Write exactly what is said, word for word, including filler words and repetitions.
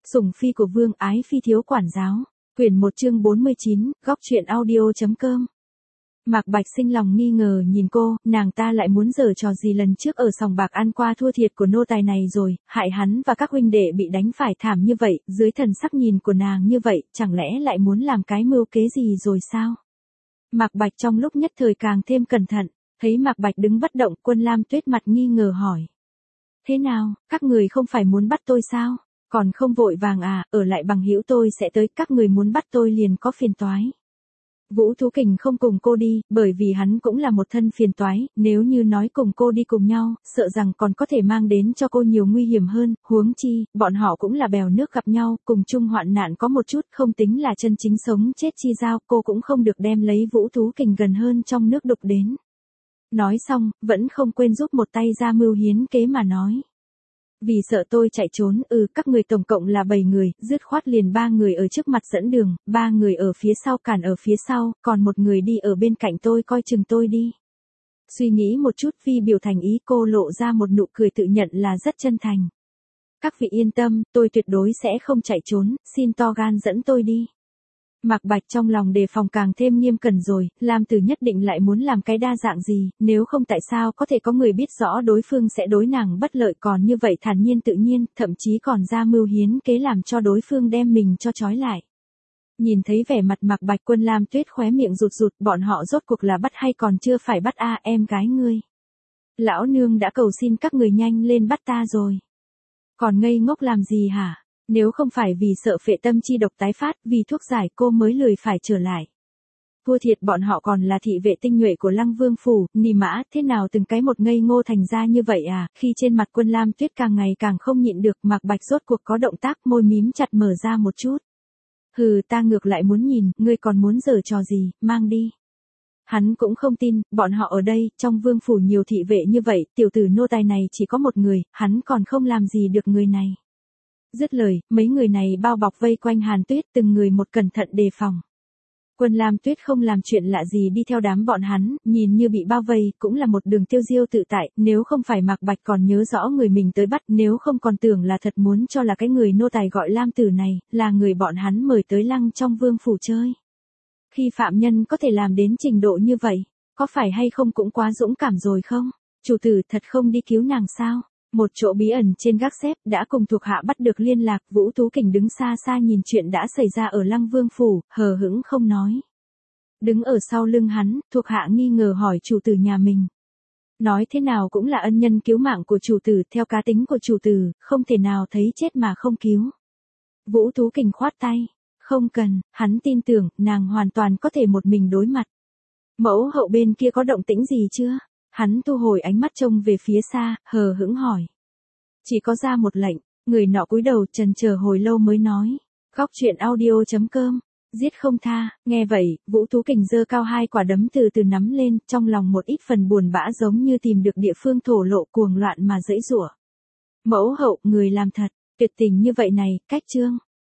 Sủng phi của vương ái phi thiếu quản giáo. Quyển một chương bốn mươi chín, góc truyện audio.com. Mạc Bạch sinh lòng nghi ngờ nhìn cô, nàng ta lại muốn giở trò gì lần trước ở sòng bạc ăn qua thua thiệt của nô tài này rồi, hại hắn và các huynh đệ bị đánh phải thảm như vậy, dưới thần sắc nhìn của nàng như vậy, chẳng lẽ lại muốn làm cái mưu kế gì rồi sao? Mạc Bạch trong lúc nhất thời càng thêm cẩn thận, thấy Mạc Bạch đứng bất động, Quân Lam Tuyết mặt nghi ngờ hỏi. Thế nào, các người không phải muốn bắt tôi sao? Còn không vội vàng à, ở lại bằng hữu tôi sẽ tới, các người muốn bắt tôi liền có phiền toái. Vũ Tú Kình không cùng cô đi, bởi vì hắn cũng là một thân phiền toái, nếu như nói cùng cô đi cùng nhau, sợ rằng còn có thể mang đến cho cô nhiều nguy hiểm hơn, huống chi, bọn họ cũng là bèo nước gặp nhau, cùng chung hoạn nạn có một chút, không tính là chân chính sống chết chi giao, cô cũng không được đem lấy Vũ Tú Kình gần hơn trong nước đục đến. Nói xong, vẫn không quên giúp một tay ra mưu hiến kế mà nói. Vì sợ tôi chạy trốn, ừ, các người tổng cộng là bảy người, dứt khoát liền ba người ở trước mặt dẫn đường, ba người ở phía sau cản ở phía sau, còn một người đi ở bên cạnh tôi coi chừng tôi đi. Suy nghĩ một chút Phi biểu thành ý, cô lộ ra một nụ cười tự nhận là rất chân thành. Các vị yên tâm, tôi tuyệt đối sẽ không chạy trốn, xin to gan dẫn tôi đi. Mạc Bạch trong lòng đề phòng càng thêm nghiêm cẩn rồi, Lam Tử nhất định lại muốn làm cái đa dạng gì, nếu không tại sao có thể có người biết rõ đối phương sẽ đối nàng bất lợi, còn như vậy thản nhiên tự nhiên, thậm chí còn ra mưu hiến kế làm cho đối phương đem mình cho trói lại. Nhìn thấy vẻ mặt Mạc Bạch, Quân Lam Tuyết khóe miệng rụt rụt, bọn họ rốt cuộc là bắt hay còn chưa phải bắt a, em gái ngươi. Lão nương đã cầu xin các người nhanh lên bắt ta rồi. Còn ngây ngốc làm gì hả? Nếu không phải vì sợ phệ tâm chi độc tái phát, vì thuốc giải cô mới lười phải trở lại. Thua thiệt bọn họ còn là thị vệ tinh nhuệ của Lăng Vương phủ, nì mã, thế nào từng cái một ngây ngô thành ra như vậy à? Khi trên mặt Quân Lam Tuyết càng ngày càng không nhịn được, Mạc Bạch rốt cuộc có động tác, môi mím chặt mở ra một chút. Hừ, ta ngược lại muốn nhìn, ngươi còn muốn giở trò gì, mang đi. Hắn cũng không tin, bọn họ ở đây, trong vương phủ nhiều thị vệ như vậy, tiểu tử nô tài này chỉ có một người, hắn còn không làm gì được người này. Dứt lời, mấy người này bao bọc vây quanh Hàn Tuyết, từng người một cẩn thận đề phòng. Quân Lam Tuyết không làm chuyện lạ gì đi theo đám bọn hắn, nhìn như bị bao vây, cũng là một đường tiêu diêu tự tại, nếu không phải Mạc Bạch còn nhớ rõ người mình tới bắt, nếu không còn tưởng là thật muốn cho là cái người nô tài gọi Lam Tử này, là người bọn hắn mời tới Lăng trong vương phủ chơi. Khi phạm nhân có thể làm đến trình độ như vậy, có phải hay không cũng quá dũng cảm rồi không? Chủ tử thật không đi cứu nàng sao? Một chỗ bí ẩn trên gác xếp đã cùng thuộc hạ bắt được liên lạc, Vũ Tú Kình đứng xa xa nhìn chuyện đã xảy ra ở Lăng Vương phủ, hờ hững không nói. Đứng ở sau lưng hắn, thuộc hạ nghi ngờ hỏi chủ tử nhà mình. Nói thế nào cũng là ân nhân cứu mạng của chủ tử, theo cá tính của chủ tử, không thể nào thấy chết mà không cứu. Vũ Tú Kình khoát tay, không cần, hắn tin tưởng, nàng hoàn toàn có thể một mình đối mặt. Mẫu hậu bên kia có động tĩnh gì chưa? Hắn thu hồi ánh mắt trông về phía xa, hờ hững hỏi. Chỉ có ra một lệnh, người nọ cúi đầu trần chờ hồi lâu mới nói. Góc truyện audio.com, giết không tha, nghe vậy, Vũ Tú Kình giơ cao hai quả đấm từ từ nắm lên, trong lòng một ít phần buồn bã giống như tìm được địa phương thổ lộ cuồng loạn mà dãy giụa. Mẫu hậu, người làm thật, tuyệt tình như vậy này, cách trương.